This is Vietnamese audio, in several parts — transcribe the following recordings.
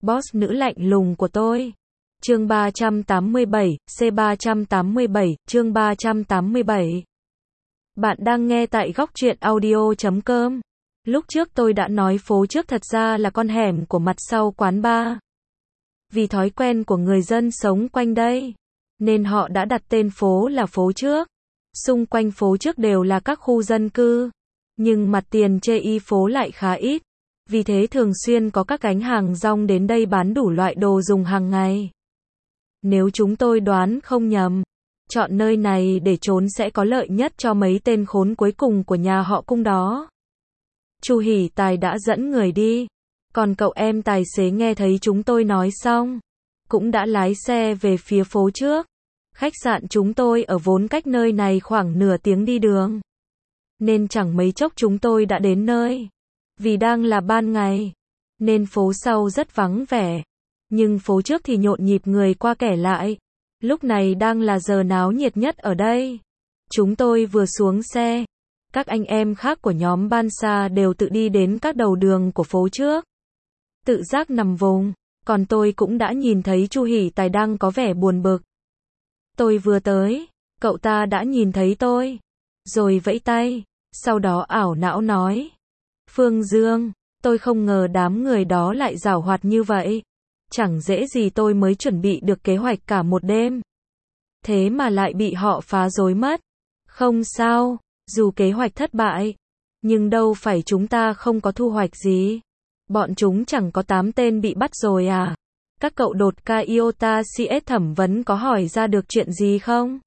boss nữ lạnh lùng của tôi. Chương 387, C387, chương 387. Bạn đang nghe tại góc truyện audio.com. Lúc trước tôi đã nói phố trước thật ra là con hẻm của mặt sau quán bar. Vì thói quen của người dân sống quanh đây, nên họ đã đặt tên phố là phố trước. Xung quanh phố trước đều là các khu dân cư, nhưng mặt tiền chê y phố lại khá ít. Vì thế thường xuyên có các gánh hàng rong đến đây bán đủ loại đồ dùng hàng ngày. Nếu chúng tôi đoán không nhầm, chọn nơi này để trốn sẽ có lợi nhất cho mấy tên khốn cuối cùng của nhà họ Cung đó. Chu Hỷ Tài đã dẫn người đi, còn cậu em tài xế nghe thấy chúng tôi nói xong, cũng đã lái xe về phía phố trước. Khách sạn chúng tôi ở vốn cách nơi này khoảng nửa tiếng đi đường, nên chẳng mấy chốc chúng tôi đã đến nơi. Vì đang là ban ngày, nên phố sau rất vắng vẻ, nhưng phố trước thì nhộn nhịp người qua kẻ lại. Lúc này đang là giờ náo nhiệt nhất ở đây. Chúng tôi vừa xuống xe, các anh em khác của nhóm Ban Sa đều tự đi đến các đầu đường của phố trước, tự giác nằm vùng, còn tôi cũng đã nhìn thấy Chu Hỷ Tài đang có vẻ buồn bực. Tôi vừa tới, cậu ta đã nhìn thấy tôi, rồi vẫy tay, sau đó ảo não nói: Phương Dương, tôi không ngờ đám người đó lại giảo hoạt như vậy. Chẳng dễ gì tôi mới chuẩn bị được kế hoạch cả một đêm, thế mà lại bị họ phá rối mất. Không sao, dù kế hoạch thất bại, nhưng đâu phải chúng ta không có thu hoạch gì. Bọn chúng chẳng có 8 tên bị bắt rồi à? Các cậu đột ca Iota CS thẩm vấn có hỏi ra được chuyện gì không?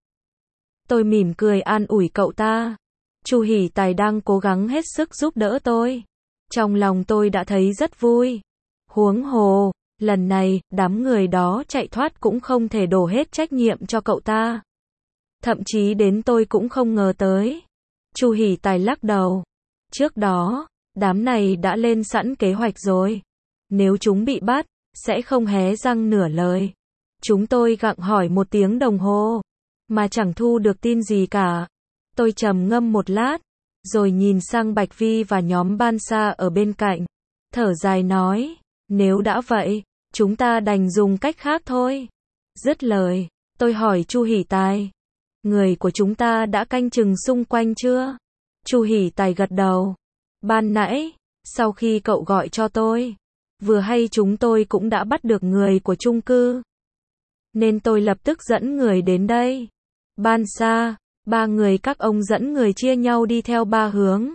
Tôi mỉm cười an ủi cậu ta. Chu Hỷ Tài đang cố gắng hết sức giúp đỡ tôi. Trong lòng tôi đã thấy rất vui. Huống hồ, lần này, đám người đó chạy thoát cũng không thể đổ hết trách nhiệm cho cậu ta. Thậm chí đến tôi cũng không ngờ tới. Chu Hỷ Tài lắc đầu. Trước đó, đám này đã lên sẵn kế hoạch rồi. Nếu chúng bị bắt, sẽ không hé răng nửa lời. Chúng tôi gặng hỏi 1 tiếng đồng hồ, mà chẳng thu được tin gì cả. Tôi trầm ngâm một lát, rồi nhìn sang Bạch Vi và nhóm Ban Sa ở bên cạnh. Thở dài nói, nếu đã vậy, chúng ta đành dùng cách khác thôi. Dứt lời, tôi hỏi Chu Hỷ Tài, người của chúng ta đã canh chừng xung quanh chưa? Chu Hỷ Tài gật đầu. Ban nãy, sau khi cậu gọi cho tôi, vừa hay chúng tôi cũng đã bắt được người của chung cư, nên tôi lập tức dẫn người đến đây. Ban Sa, 3 người các ông dẫn người chia nhau đi theo 3 hướng.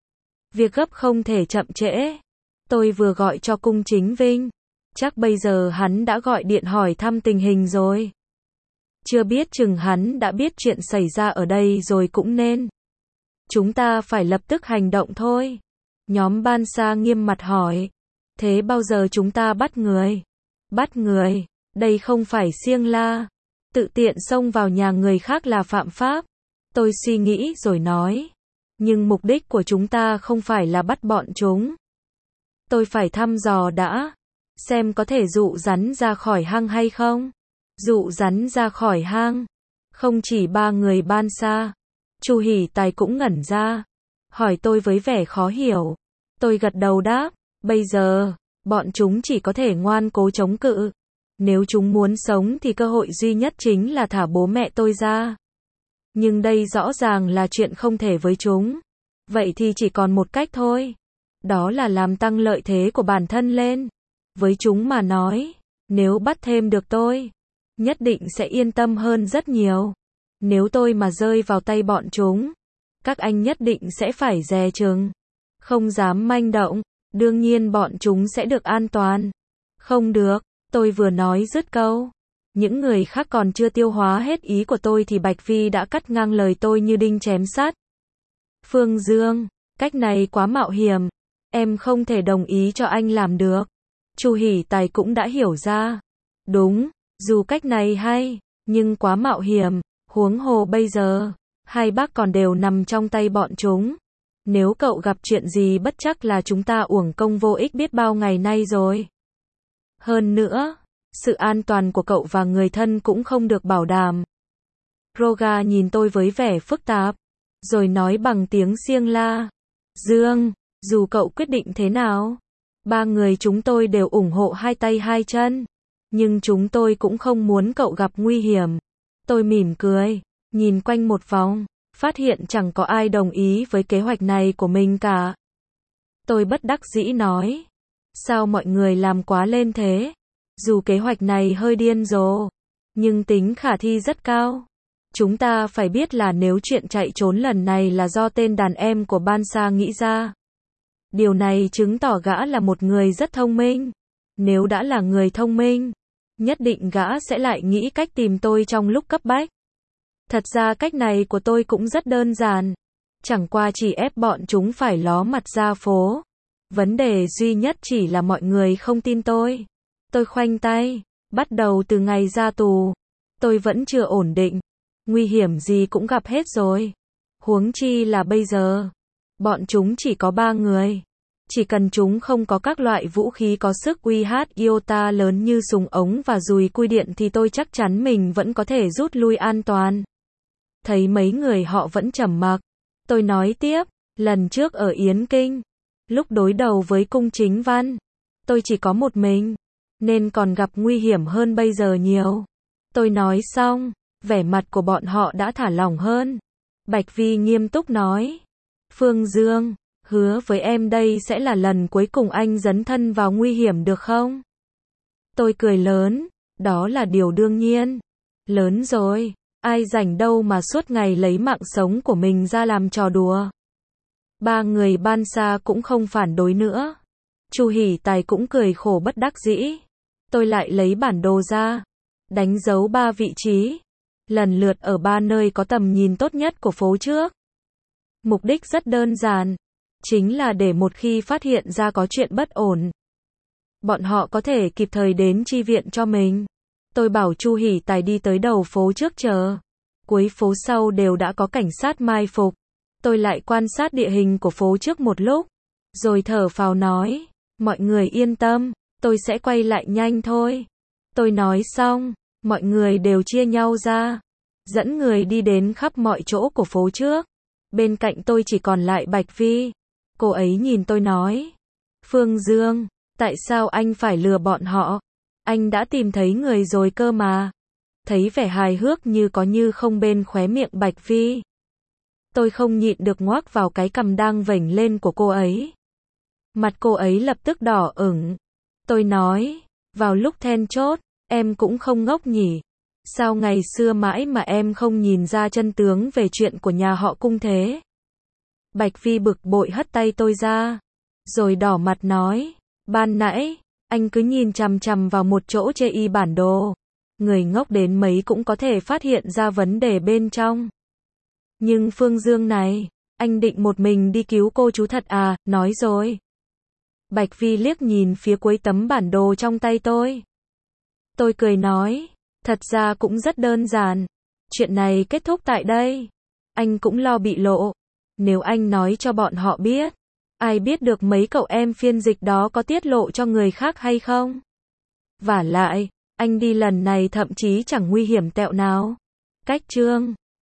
Việc gấp không thể chậm trễ. Tôi vừa gọi cho Cung Chính Vinh, chắc bây giờ hắn đã gọi điện hỏi thăm tình hình rồi. Chưa biết chừng hắn đã biết chuyện xảy ra ở đây rồi cũng nên. Chúng ta phải lập tức hành động thôi. Nhóm Ban Sa nghiêm mặt hỏi, thế bao giờ chúng ta bắt người? Bắt người? Đây không phải xiêng la. Tự tiện xông vào nhà người khác là phạm pháp. Tôi suy nghĩ rồi nói, nhưng mục đích của chúng ta không phải là bắt bọn chúng. Tôi phải thăm dò đã, xem có thể dụ rắn ra khỏi hang hay không. Dụ rắn ra khỏi hang? Không chỉ 3 người Ban Sa. Chu Hỷ Tài cũng ngẩn ra, hỏi tôi với vẻ khó hiểu. Tôi gật đầu đáp, bây giờ, bọn chúng chỉ có thể ngoan cố chống cự. Nếu chúng muốn sống thì cơ hội duy nhất chính là thả bố mẹ tôi ra. Nhưng đây rõ ràng là chuyện không thể với chúng. Vậy thì chỉ còn một cách thôi. Đó là làm tăng lợi thế của bản thân lên. Với chúng mà nói, nếu bắt thêm được tôi, nhất định sẽ yên tâm hơn rất nhiều. Nếu tôi mà rơi vào tay bọn chúng, các anh nhất định sẽ phải dè chừng, không dám manh động. Đương nhiên bọn chúng sẽ được an toàn. Không được, tôi vừa nói dứt câu, những người khác còn chưa tiêu hóa hết ý của tôi thì Bạch Vi đã cắt ngang lời tôi như đinh chém sắt. Phương Dương, cách này quá mạo hiểm, em không thể đồng ý cho anh làm được. Chu Hỷ Tài cũng đã hiểu ra. Đúng, dù cách này hay, nhưng quá mạo hiểm, huống hồ bây giờ, 2 bác còn đều nằm trong tay bọn chúng. Nếu cậu gặp chuyện gì bất chắc là chúng ta uổng công vô ích biết bao ngày nay rồi. Hơn nữa, sự an toàn của cậu và người thân cũng không được bảo đảm. Roga nhìn tôi với vẻ phức tạp, rồi nói bằng tiếng xiêng la. Dương, dù cậu quyết định thế nào, Ba người chúng tôi đều ủng hộ hai tay hai chân. Nhưng chúng tôi cũng không muốn cậu gặp nguy hiểm. Tôi mỉm cười, nhìn quanh một vòng, phát hiện chẳng có ai đồng ý với kế hoạch này của mình cả. Tôi bất đắc dĩ nói. Sao mọi người làm quá lên thế? Dù kế hoạch này hơi điên rồ, nhưng tính khả thi rất cao. Chúng ta phải biết là nếu chuyện chạy trốn lần này là do tên đàn em của Ban Sa nghĩ ra. Điều này chứng tỏ gã là một người rất thông minh. Nếu đã là người thông minh, nhất định gã sẽ lại nghĩ cách tìm tôi trong lúc cấp bách. Thật ra cách này của tôi cũng rất đơn giản. Chẳng qua chỉ ép bọn chúng phải ló mặt ra phố. Vấn đề duy nhất chỉ là mọi người không tin tôi. Tôi khoanh tay. Bắt đầu từ ngày ra tù, tôi vẫn chưa ổn định. Nguy hiểm gì cũng gặp hết rồi. Huống chi là bây giờ. Bọn chúng chỉ có 3 người. Chỉ cần chúng không có các loại vũ khí có sức uy hiếp iota lớn như súng ống và dùi cui điện thì tôi chắc chắn mình vẫn có thể rút lui an toàn. Thấy mấy người họ vẫn trầm mặc, tôi nói tiếp, lần trước ở Yến Kinh, lúc đối đầu với Cung Chính Văn, tôi chỉ có một mình, nên còn gặp nguy hiểm hơn bây giờ nhiều. Tôi nói xong, vẻ mặt của bọn họ đã thả lỏng hơn. Bạch Vi nghiêm túc nói, Phương Dương, hứa với em đây sẽ là lần cuối cùng anh dấn thân vào nguy hiểm được không? Tôi cười lớn, đó là điều đương nhiên. Lớn rồi, ai rảnh đâu mà suốt ngày lấy mạng sống của mình ra làm trò đùa. 3 người Ban Sa cũng không phản đối nữa. Chu Hỷ Tài cũng cười khổ bất đắc dĩ. Tôi lại lấy bản đồ ra, đánh dấu 3 vị trí, lần lượt ở 3 nơi có tầm nhìn tốt nhất của phố trước. Mục đích rất đơn giản, chính là để một khi phát hiện ra có chuyện bất ổn, bọn họ có thể kịp thời đến chi viện cho mình. Tôi bảo Chu Hỷ Tài đi tới đầu phố trước chờ. Cuối phố sau đều đã có cảnh sát mai phục. Tôi lại quan sát địa hình của phố trước một lúc, rồi thở phào nói, mọi người yên tâm, tôi sẽ quay lại nhanh thôi. Tôi nói xong, mọi người đều chia nhau ra, dẫn người đi đến khắp mọi chỗ của phố trước. Bên cạnh tôi chỉ còn lại Bạch Vi. Cô ấy nhìn tôi nói, Phương Dương, tại sao anh phải lừa bọn họ? Anh đã tìm thấy người rồi cơ mà. Thấy vẻ hài hước như có như không bên khóe miệng Bạch Vi. Tôi không nhịn được ngoác vào cái cằm đang vểnh lên của cô ấy. Mặt cô ấy lập tức đỏ ửng. Tôi nói, vào lúc then chốt, em cũng không ngốc nhỉ. Sao ngày xưa mãi mà em không nhìn ra chân tướng về chuyện của nhà họ Cung thế? Bạch Vi bực bội hất tay tôi ra, rồi đỏ mặt nói, ban nãy, anh cứ nhìn chằm chằm vào một chỗ chê bản đồ. Người ngốc đến mấy cũng có thể phát hiện ra vấn đề bên trong. Nhưng Phương Dương này, anh định một mình đi cứu cô chú thật à, nói rồi. Bạch Vi liếc nhìn phía cuối tấm bản đồ trong tay tôi. Tôi cười nói, thật ra cũng rất đơn giản. Chuyện này kết thúc tại đây. Anh cũng lo bị lộ. Nếu anh nói cho bọn họ biết, ai biết được mấy cậu em phiên dịch đó có tiết lộ cho người khác hay không? Vả lại, anh đi lần này thậm chí chẳng nguy hiểm tẹo nào. Cách chương